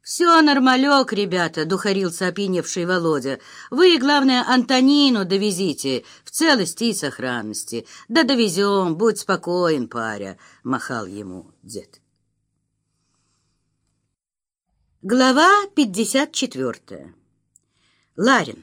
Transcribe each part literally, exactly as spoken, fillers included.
«Все нормалек, ребята», — духарился опьяневший Володя. «Вы, главное, Антонину довезите в целости и сохранности. Да довезем, будь спокоен, паря», — махал ему дед. Глава пятьдесят четвертая. Ларин.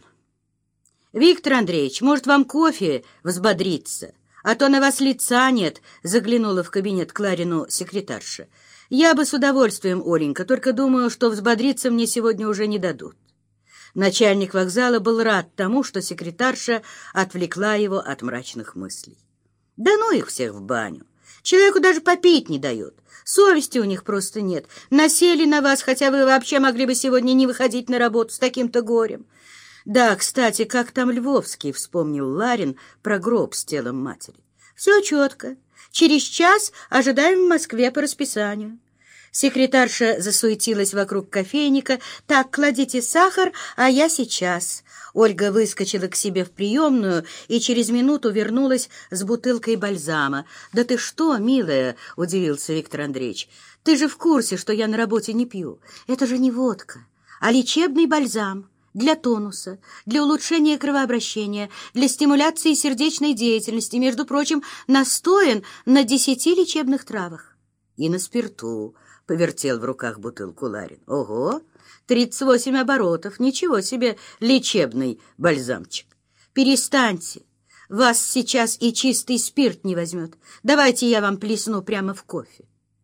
«Виктор Андреевич, может, вам кофе взбодриться? А то на вас лица нет», — заглянула в кабинет к Ларину секретарша. «Я бы с удовольствием, Оленька, только думаю, что взбодриться мне сегодня уже не дадут». Начальник вокзала был рад тому, что секретарша отвлекла его от мрачных мыслей. «Да ну их всех в баню! Человеку даже попить не дают. Совести у них просто нет. Насели на вас, хотя вы вообще могли бы сегодня не выходить на работу с таким-то горем». «Да, кстати, как там Львовский?» — вспомнил Ларин про гроб с телом матери. «Все четко. Через час ожидаем в Москве по расписанию». Секретарша засуетилась вокруг кофейника. «Так, кладите сахар, а я сейчас». Ольга выскочила к себе в приемную и через минуту вернулась с бутылкой бальзама. «Да ты что, милая?» — удивился Виктор Андреевич. «Ты же в курсе, что я на работе не пью. Это же не водка, а лечебный бальзам. Для тонуса, для улучшения кровообращения, для стимуляции сердечной деятельности, между прочим, настоян на десяти лечебных травах. И на спирту», — повертел в руках бутылку Ларин. «Ого! Тридцать восемь оборотов! Ничего себе лечебный бальзамчик! Перестаньте! Вас сейчас и чистый спирт не возьмет. Давайте я вам плесну прямо в кофе».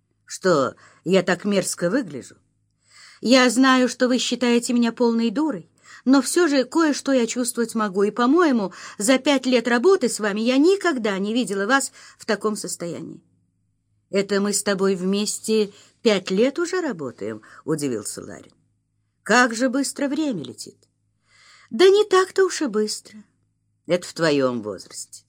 «Что, я так мерзко выгляжу?» «Я знаю, что вы считаете меня полной дурой, но все же кое-что я чувствовать могу, и, по-моему, за пять лет работы с вами я никогда не видела вас в таком состоянии». «Это мы с тобой вместе пять лет уже работаем?» — удивился Ларин. «Как же быстро время летит!» «Да не так-то уж и быстро. Это в твоем возрасте.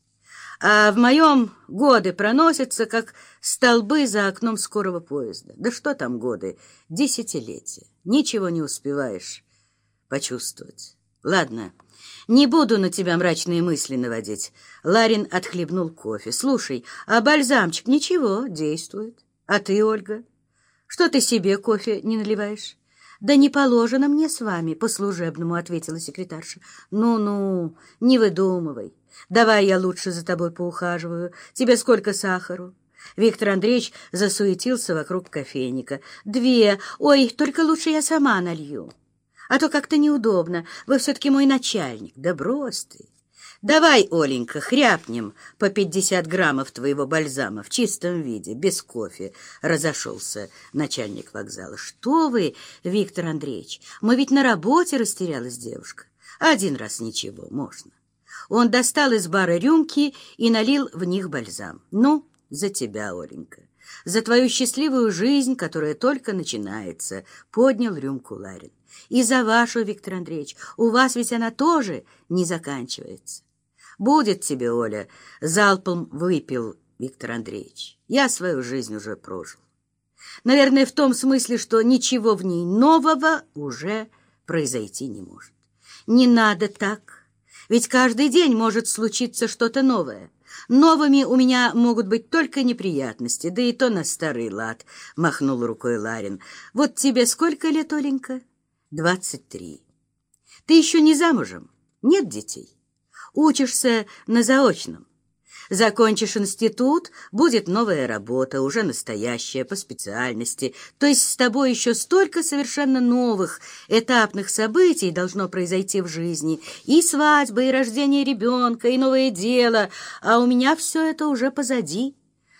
А в моем годы проносятся, как столбы за окном скорого поезда. Да что там годы? Десятилетия. Ничего не успеваешь почувствовать. Ладно, не буду на тебя мрачные мысли наводить». Ларин отхлебнул кофе. «Слушай, а бальзамчик ничего, действует. А ты, Ольга, что ты себе кофе не наливаешь?» «Да не положено мне с вами по-служебному», — ответила секретарша. «Ну-ну, не выдумывай. Давай я лучше за тобой поухаживаю. Тебе сколько сахару?» Виктор Андреевич засуетился вокруг кофейника. «Две. Ой, только лучше я сама налью. А то как-то неудобно. Вы все-таки мой начальник». «Да брось ты. Давай, Оленька, хряпнем по пятьдесят граммов твоего бальзама в чистом виде, без кофе», — разошелся начальник вокзала. «Что вы, Виктор Андреевич, мы ведь на работе», — растерялась девушка. «Один раз ничего, можно». Он достал из бара рюмки и налил в них бальзам. «Ну, за тебя, Оленька, за твою счастливую жизнь, которая только начинается», — поднял рюмку Ларин. «И за вашу, Виктор Андреевич, у вас ведь она тоже не заканчивается». «Будет тебе, Оля», — залпом выпил Виктор Андреевич. «Я свою жизнь уже прожил. Наверное, в том смысле, что ничего в ней нового уже произойти не может. Не надо так, ведь каждый день может случиться что-то новое. Новыми у меня могут быть только неприятности, да и то на старый лад», — махнул рукой Ларин. «Вот тебе сколько лет, Оленька?» «Двадцать три. Ты еще не замужем? Нет детей? Учишься на заочном. Закончишь институт, будет новая работа, уже настоящая, по специальности. То есть с тобой еще столько совершенно новых этапных событий должно произойти в жизни. И свадьба, и рождение ребенка, и новое дело. А у меня все это уже позади.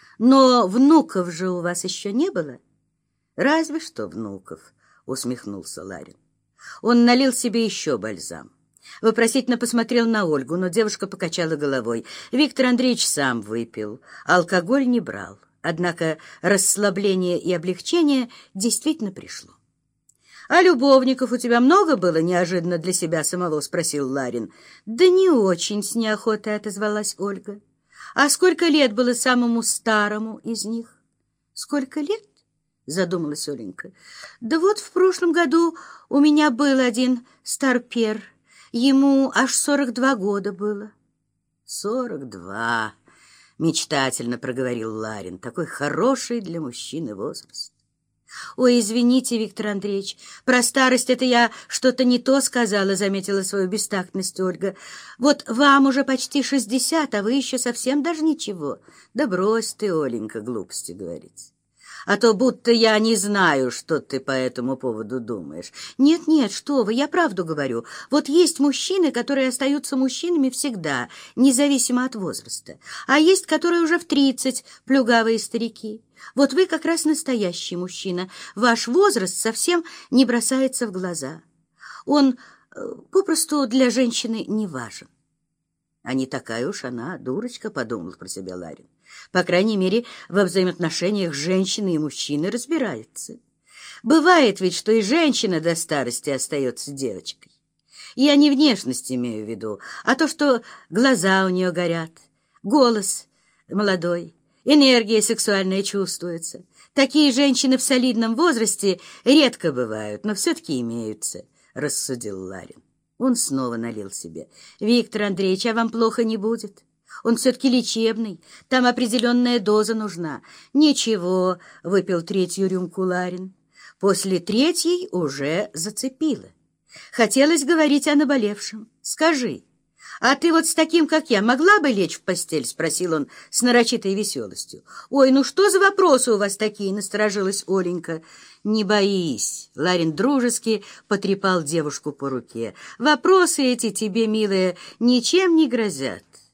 Но внуков же у вас еще не было?» «Разве что внуков», — усмехнулся Ларин. Он налил себе еще бальзам. Вопросительно посмотрел на Ольгу, но девушка покачала головой. Виктор Андреевич сам выпил, алкоголь не брал. Однако расслабление и облегчение действительно пришло. «А любовников у тебя много было?» — неожиданно для себя самого спросил Ларин. «Да не очень», — с неохотой отозвалась Ольга. «А сколько лет было самому старому из них?» «Сколько лет?» — задумалась Оленька. «Да вот в прошлом году у меня был один старпер. Ему аж сорок два года было». «Сорок два», — мечтательно проговорил Ларин. «Такой хороший для мужчины возраст. «Ой, извините, Виктор Андреевич, про старость это я что-то не то сказала», — заметила свою бестактность Ольга. «Вот вам уже почти шестьдесят, а вы еще совсем даже ничего». «Да брось ты, Оленька, глупости говорить. А то будто я не знаю, что ты по этому поводу думаешь». «Нет-нет, что вы, я правду говорю. Вот есть мужчины, которые остаются мужчинами всегда, независимо от возраста, а есть, которые уже в тридцать, плюгавые старики. Вот вы как раз настоящий мужчина. Ваш возраст совсем не бросается в глаза. Он э, попросту для женщины не важен». «А не такая уж она, дурочка», — подумал про себя Ларин. «По крайней мере, во взаимоотношениях женщины и мужчины разбирается. Бывает ведь, что и женщина до старости остается девочкой. Я не внешность имею в виду, а то, что глаза у нее горят, голос молодой, энергия сексуальная чувствуется. Такие женщины в солидном возрасте редко бывают, но все-таки имеются», — рассудил Ларин. Он снова налил себе. «Виктор Андреевич, а вам плохо не будет? Он все-таки лечебный, там определенная доза нужна». «Ничего», — выпил третью рюмку Ларин. После третьей уже зацепило. Хотелось говорить о наболевшем. «Скажи, а ты вот с таким, как я, могла бы лечь в постель?» — спросил он с нарочитой веселостью. «Ой, ну что за вопросы у вас такие?» — насторожилась Оленька. «Не боись», — Ларин дружески потрепал девушку по руке. «Вопросы эти тебе, милая, ничем не грозят.